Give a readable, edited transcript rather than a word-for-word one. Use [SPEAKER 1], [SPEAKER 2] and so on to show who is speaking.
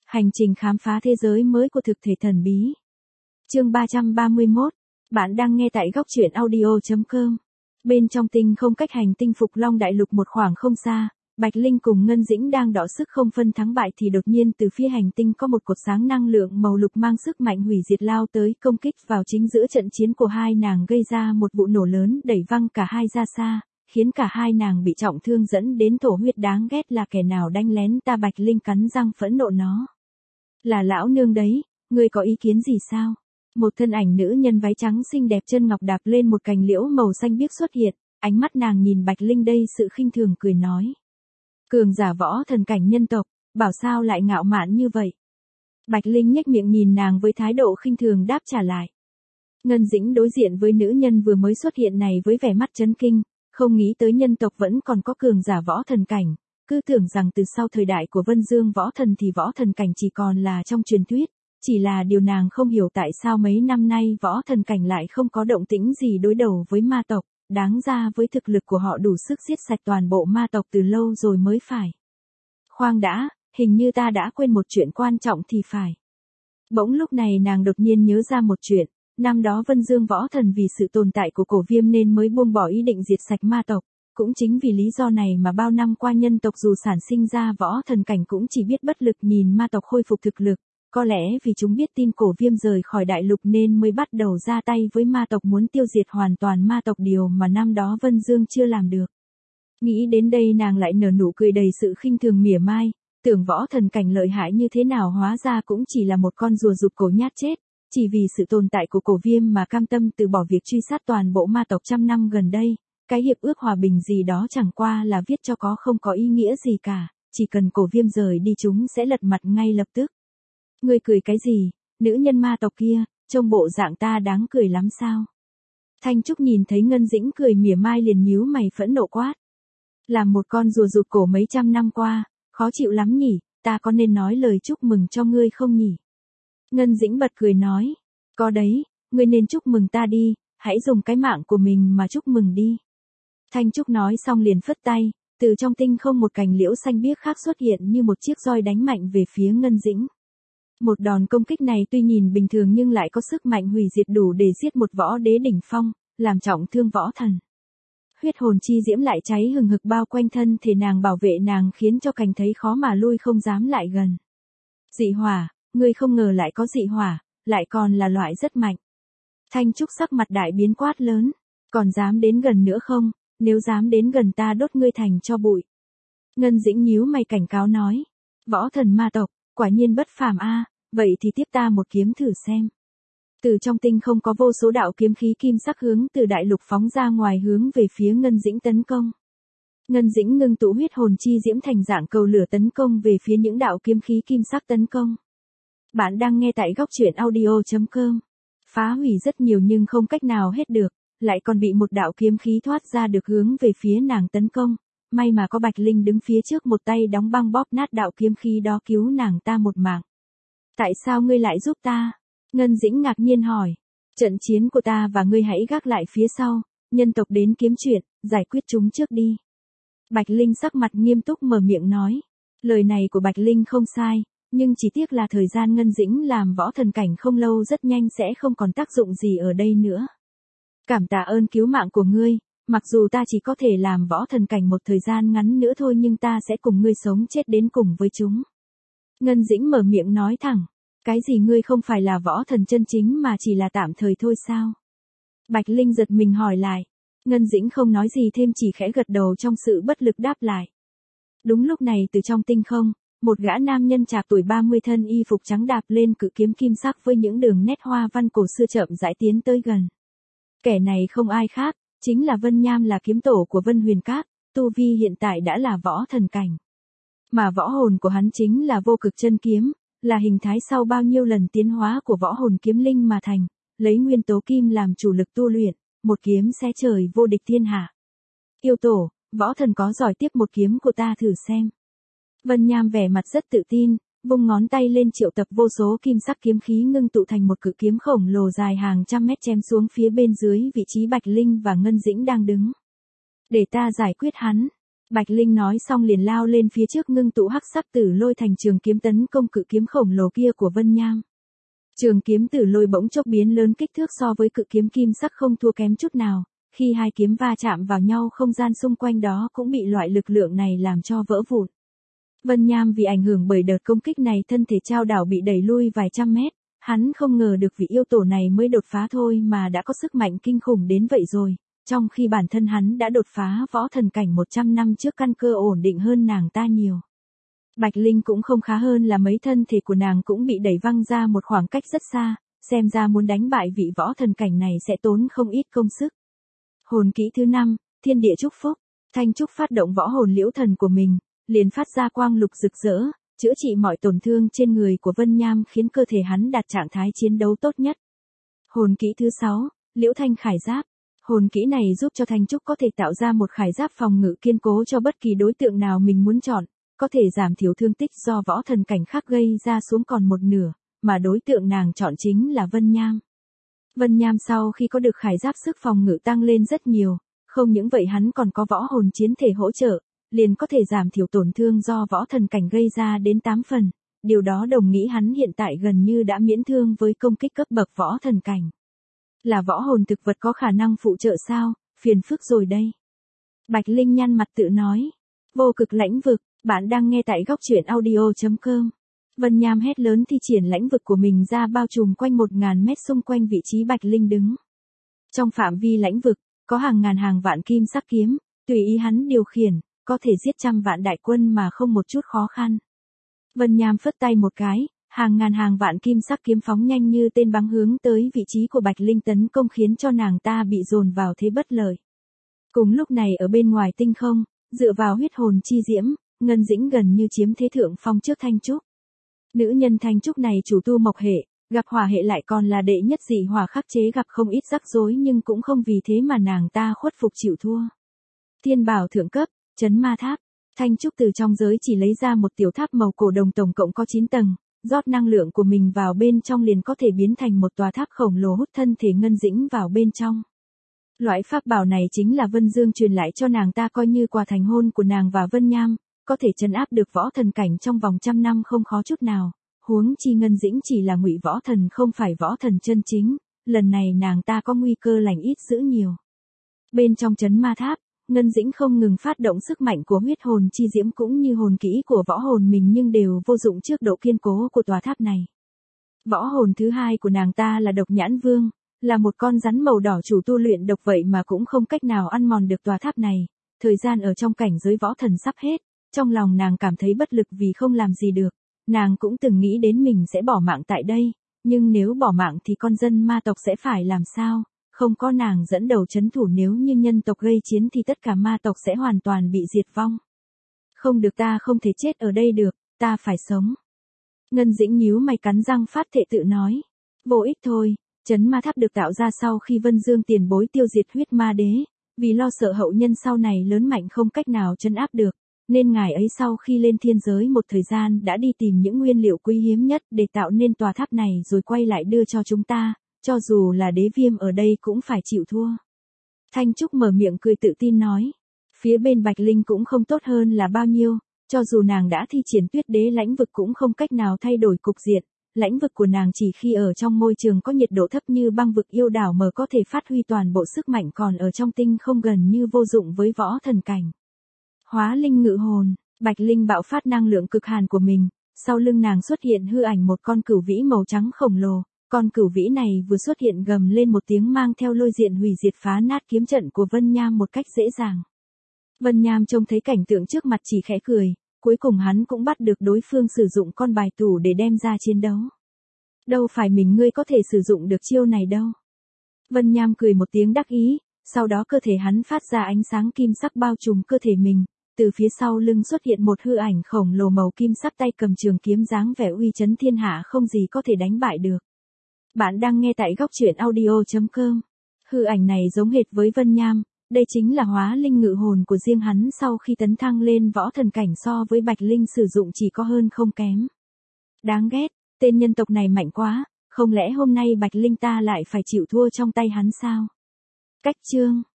[SPEAKER 1] Hành trình khám phá thế giới mới của thực thể thần bí. Chương 331. Bạn đang nghe tại góc truyện audio.com. Bên trong tinh không cách hành tinh Phục Long Đại Lục một khoảng không xa, Bạch Linh cùng Ngân Dĩnh đang đọ sức không phân thắng bại thì đột nhiên từ phía hành tinh có một cột sáng năng lượng màu lục mang sức mạnh hủy diệt lao tới công kích vào chính giữa trận chiến của hai nàng, gây ra một vụ nổ lớn đẩy văng cả hai ra xa, khiến cả hai nàng bị trọng thương dẫn đến thổ huyết. Đáng ghét là kẻ nào đánh lén ta? Bạch Linh cắn răng phẫn nộ nó. Là lão nương đấy, ngươi có ý kiến gì sao? Một thân ảnh nữ nhân váy trắng xinh đẹp chân ngọc đạp lên một cành liễu màu xanh biếc xuất hiện, ánh mắt nàng nhìn Bạch Linh đầy sự khinh thường cười nói. Cường giả võ thần cảnh nhân tộc, bảo sao lại ngạo mạn như vậy? Bạch Linh nhếch miệng nhìn nàng với thái độ khinh thường đáp trả lại. Ngân Dĩnh đối diện với nữ nhân vừa mới xuất hiện này với vẻ mắt chấn kinh, không nghĩ tới nhân tộc vẫn còn có cường giả võ thần cảnh, cứ tưởng rằng từ sau thời đại của Vân Dương võ thần thì võ thần cảnh chỉ còn là trong truyền thuyết, chỉ là điều nàng không hiểu tại sao mấy năm nay võ thần cảnh lại không có động tĩnh gì đối đầu với ma tộc, đáng ra với thực lực của họ đủ sức giết sạch toàn bộ ma tộc từ lâu rồi mới phải. Khoan đã, hình như ta đã quên một chuyện quan trọng thì phải. Bỗng lúc này nàng đột nhiên nhớ ra một chuyện. Năm đó Vân Dương võ thần vì sự tồn tại của cổ viêm nên mới buông bỏ ý định diệt sạch ma tộc, cũng chính vì lý do này mà bao năm qua nhân tộc dù sản sinh ra võ thần cảnh cũng chỉ biết bất lực nhìn ma tộc khôi phục thực lực, có lẽ vì chúng biết tin cổ viêm rời khỏi đại lục nên mới bắt đầu ra tay với ma tộc muốn tiêu diệt hoàn toàn ma tộc, điều mà năm đó Vân Dương chưa làm được. Nghĩ đến đây nàng lại nở nụ cười đầy sự khinh thường mỉa mai, tưởng võ thần cảnh lợi hại như thế nào hóa ra cũng chỉ là một con rùa rụt cổ nhát chết. Chỉ vì sự tồn tại của cổ viêm mà cam tâm từ bỏ việc truy sát toàn bộ ma tộc trăm năm gần đây, cái hiệp ước hòa bình gì đó chẳng qua là viết cho có không có ý nghĩa gì cả, chỉ cần cổ viêm rời đi chúng sẽ lật mặt ngay lập tức. Ngươi cười cái gì, nữ nhân ma tộc kia, trông bộ dạng ta đáng cười lắm sao? Thanh Trúc nhìn thấy Ngân Dĩnh cười mỉa mai liền nhíu mày phẫn nộ quát. Làm một con rùa rụt cổ mấy trăm năm qua, khó chịu lắm nhỉ, ta có nên nói lời chúc mừng cho ngươi không nhỉ? Ngân Dĩnh bật cười nói, có đấy, ngươi nên chúc mừng ta đi, hãy dùng cái mạng của mình mà chúc mừng đi. Thanh Trúc nói xong liền phất tay, từ trong tinh không một cành liễu xanh biếc khác xuất hiện như một chiếc roi đánh mạnh về phía Ngân Dĩnh. Một đòn công kích này tuy nhìn bình thường nhưng lại có sức mạnh hủy diệt đủ để giết một võ đế đỉnh phong, làm trọng thương võ thần. Huyết hồn chi diễm lại cháy hừng hực bao quanh thân thể nàng, bảo vệ nàng khiến cho cành thấy khó mà lui không dám lại gần. Dị hỏa. Ngươi không ngờ lại có dị hỏa, lại còn là loại rất mạnh. Thanh Trúc sắc mặt đại biến quát lớn, còn dám đến gần nữa không, nếu dám đến gần ta đốt ngươi thành tro bụi. Ngân Dĩnh nhíu mày cảnh cáo nói, võ thần ma tộc, quả nhiên bất phàm a, vậy thì tiếp ta một kiếm thử xem. Từ trong tinh không có vô số đạo kiếm khí kim sắc hướng từ đại lục phóng ra ngoài hướng về phía Ngân Dĩnh tấn công. Ngân Dĩnh ngưng tụ huyết hồn chi diễm thành dạng cầu lửa tấn công về phía những đạo kiếm khí kim sắc tấn công. Bạn đang nghe tại góc truyện audio.com. Phá hủy rất nhiều nhưng không cách nào hết được, lại còn bị một đạo kiếm khí thoát ra được hướng về phía nàng tấn công. May mà có Bạch Linh đứng phía trước một tay đóng băng bóp nát đạo kiếm khí đó cứu nàng ta một mạng. Tại sao ngươi lại giúp ta? Ngân Dĩnh ngạc nhiên hỏi. Trận chiến của ta và ngươi hãy gác lại phía sau, nhân tộc đến kiếm chuyện, giải quyết chúng trước đi. Bạch Linh sắc mặt nghiêm túc mở miệng nói. Lời này của Bạch Linh không sai. Nhưng chỉ tiếc là thời gian Ngân Dĩnh làm võ thần cảnh không lâu rất nhanh sẽ không còn tác dụng gì ở đây nữa. Cảm tạ ơn cứu mạng của ngươi, mặc dù ta chỉ có thể làm võ thần cảnh một thời gian ngắn nữa thôi nhưng ta sẽ cùng ngươi sống chết đến cùng với chúng. Ngân Dĩnh mở miệng nói thẳng, cái gì ngươi không phải là võ thần chân chính mà chỉ là tạm thời thôi sao? Bạch Linh giật mình hỏi lại, Ngân Dĩnh không nói gì thêm chỉ khẽ gật đầu trong sự bất lực đáp lại. Đúng lúc này từ trong tinh không, một gã nam nhân trạc tuổi 30 thân y phục trắng đạp lên cự kiếm kim sắc với những đường nét hoa văn cổ xưa chậm rãi tiến tới gần. Kẻ này không ai khác, chính là Vân Nham, là kiếm tổ của Vân Huyền Các, tu vi hiện tại đã là võ thần cảnh. Mà võ hồn của hắn chính là vô cực chân kiếm, là hình thái sau bao nhiêu lần tiến hóa của võ hồn kiếm linh mà thành, lấy nguyên tố kim làm chủ lực tu luyện, một kiếm xé trời vô địch thiên hạ. Yêu tổ, võ thần có giỏi tiếp một kiếm của ta thử xem. Vân Nham vẻ mặt rất tự tin, vung ngón tay lên triệu tập vô số kim sắc kiếm khí ngưng tụ thành một cự kiếm khổng lồ dài hàng trăm mét chém xuống phía bên dưới vị trí Bạch Linh và Ngân Dĩnh đang đứng. Để ta giải quyết hắn. Bạch Linh nói xong liền lao lên phía trước ngưng tụ hắc sắc tử lôi thành trường kiếm tấn công cự kiếm khổng lồ kia của Vân Nham. Trường kiếm tử lôi bỗng chốc biến lớn kích thước so với cự kiếm kim sắc không thua kém chút nào, khi hai kiếm va chạm vào nhau không gian xung quanh đó cũng bị loại lực lượng này làm cho vỡ vụn. Vân Nham vì ảnh hưởng bởi đợt công kích này thân thể trao đảo bị đẩy lui vài trăm mét, hắn không ngờ được vị yêu tổ này mới đột phá thôi mà đã có sức mạnh kinh khủng đến vậy rồi, trong khi bản thân hắn đã đột phá võ thần cảnh 100 năm trước căn cơ ổn định hơn nàng ta nhiều. Bạch Linh cũng không khá hơn là mấy thân thể của nàng cũng bị đẩy văng ra một khoảng cách rất xa, xem ra muốn đánh bại vị võ thần cảnh này sẽ tốn không ít công sức. Hồn kỹ thứ 5, Thiên Địa Chúc Phúc. Thanh Trúc phát động võ hồn liễu thần của mình, liền phát ra quang lục rực rỡ, chữa trị mọi tổn thương trên người của Vân Nham khiến cơ thể hắn đạt trạng thái chiến đấu tốt nhất. Hồn kỹ thứ 6, Liễu Thanh Khải Giáp. Hồn kỹ này giúp cho Thanh Trúc có thể tạo ra một khải giáp phòng ngự kiên cố cho bất kỳ đối tượng nào mình muốn chọn, có thể giảm thiểu thương tích do võ thần cảnh khác gây ra xuống còn một nửa, mà đối tượng nàng chọn chính là Vân Nham. Vân Nham sau khi có được khải giáp sức phòng ngự tăng lên rất nhiều, không những vậy hắn còn có võ hồn chiến thể hỗ trợ, liền có thể giảm thiểu tổn thương do võ thần cảnh gây ra đến 8 phần, điều đó đồng nghĩa hắn hiện tại gần như đã miễn thương với công kích cấp bậc võ thần cảnh. Là võ hồn thực vật có khả năng phụ trợ sao, phiền phức rồi đây. Bạch Linh nhăn mặt tự nói. Vô cực lãnh vực, bạn đang nghe tại góc truyện audio.com. Vân Nham hét lớn thi triển lãnh vực của mình ra bao trùm quanh 1000 mét xung quanh vị trí Bạch Linh đứng. Trong phạm vi lãnh vực, có hàng ngàn hàng vạn kim sắc kiếm, tùy ý hắn điều khiển, có thể giết trăm vạn đại quân mà không một chút khó khăn. Vân Nham phất tay một cái, hàng ngàn hàng vạn kim sắc kiếm phóng nhanh như tên bắn hướng tới vị trí của Bạch Linh tấn công khiến cho nàng ta bị dồn vào thế bất lợi. Cùng lúc này ở bên ngoài tinh không, dựa vào huyết hồn chi diễm, Ngân Dĩnh gần như chiếm thế thượng phong trước Thanh Trúc. Nữ nhân Thanh Trúc này chủ tu mộc hệ, gặp hỏa hệ lại còn là đệ nhất dị hỏa khắc chế gặp không ít rắc rối nhưng cũng không vì thế mà nàng ta khuất phục chịu thua. Thiên bảo thượng cấp, Chấn Ma Tháp. Thanh Trúc từ trong giới chỉ lấy ra một tiểu tháp màu cổ đồng tổng cộng có 9 tầng, rót năng lượng của mình vào bên trong liền có thể biến thành một tòa tháp khổng lồ hút thân thể Ngân Dĩnh vào bên trong. Loại pháp bảo này chính là Vân Dương truyền lại cho nàng ta coi như quà thành hôn của nàng và Vân Nham, có thể trấn áp được võ thần cảnh trong vòng 100 năm không khó chút nào, huống chi Ngân Dĩnh chỉ là ngụy võ thần không phải võ thần chân chính, lần này nàng ta có nguy cơ lành ít dữ nhiều. Bên trong Chấn Ma Tháp, Ngân Dĩnh không ngừng phát động sức mạnh của huyết hồn chi diễm cũng như hồn kỹ của võ hồn mình nhưng đều vô dụng trước độ kiên cố của tòa tháp này. Võ hồn thứ hai của nàng ta là Độc Nhãn Vương, là một con rắn màu đỏ chủ tu luyện độc vậy mà cũng không cách nào ăn mòn được tòa tháp này, thời gian ở trong cảnh giới võ thần sắp hết, trong lòng nàng cảm thấy bất lực vì không làm gì được, nàng cũng từng nghĩ đến mình sẽ bỏ mạng tại đây, nhưng nếu bỏ mạng thì con dân ma tộc sẽ phải làm sao? Không có nàng dẫn đầu trấn thủ nếu như nhân tộc gây chiến thì tất cả ma tộc sẽ hoàn toàn bị diệt vong. Không được, ta không thể chết ở đây được, ta phải sống. Ngân Dĩnh nhíu mày cắn răng phát thệ tự nói. Vô ích thôi, Chấn Ma Tháp được tạo ra sau khi Vân Dương tiền bối tiêu diệt huyết ma đế, vì lo sợ hậu nhân sau này lớn mạnh không cách nào trấn áp được, nên ngài ấy sau khi lên thiên giới một thời gian đã đi tìm những nguyên liệu quý hiếm nhất để tạo nên tòa tháp này rồi quay lại đưa cho chúng ta. Cho dù là Đế Viêm ở đây cũng phải chịu thua. Thanh Trúc mở miệng cười tự tin nói. Phía bên Bạch Linh cũng không tốt hơn là bao nhiêu, cho dù nàng đã thi triển Tuyết Đế lãnh vực cũng không cách nào thay đổi cục diện, lãnh vực của nàng chỉ khi ở trong môi trường có nhiệt độ thấp như băng vực yêu đảo mới có thể phát huy toàn bộ sức mạnh còn ở trong tinh không gần như vô dụng với võ thần cảnh. Hóa linh ngự hồn, Bạch Linh bạo phát năng lượng cực hàn của mình, sau lưng nàng xuất hiện hư ảnh một con cửu vĩ màu trắng khổng lồ. Con cửu vĩ này vừa xuất hiện gầm lên một tiếng mang theo lôi diện hủy diệt phá nát kiếm trận của Vân Nham một cách dễ dàng. Vân Nham trông thấy cảnh tượng trước mặt chỉ khẽ cười, cuối cùng hắn cũng bắt được đối phương sử dụng con bài tủ để đem ra chiến đấu. Đâu phải mình ngươi có thể sử dụng được chiêu này đâu. Vân Nham cười một tiếng đắc ý, sau đó cơ thể hắn phát ra ánh sáng kim sắc bao trùm cơ thể mình, từ phía sau lưng xuất hiện một hư ảnh khổng lồ màu kim sắc tay cầm trường kiếm dáng vẻ uy chấn thiên hạ không gì có thể đánh bại được. Bạn đang nghe tại góc truyện audio.com. Hư ảnh này giống hệt với Vân Nham, đây chính là hóa linh ngự hồn của riêng hắn sau khi tấn thăng lên võ thần cảnh so với Bạch Linh sử dụng chỉ có hơn không kém. Đáng ghét, tên nhân tộc này mạnh quá, không lẽ hôm nay Bạch Linh ta lại phải chịu thua trong tay hắn sao? Cách chương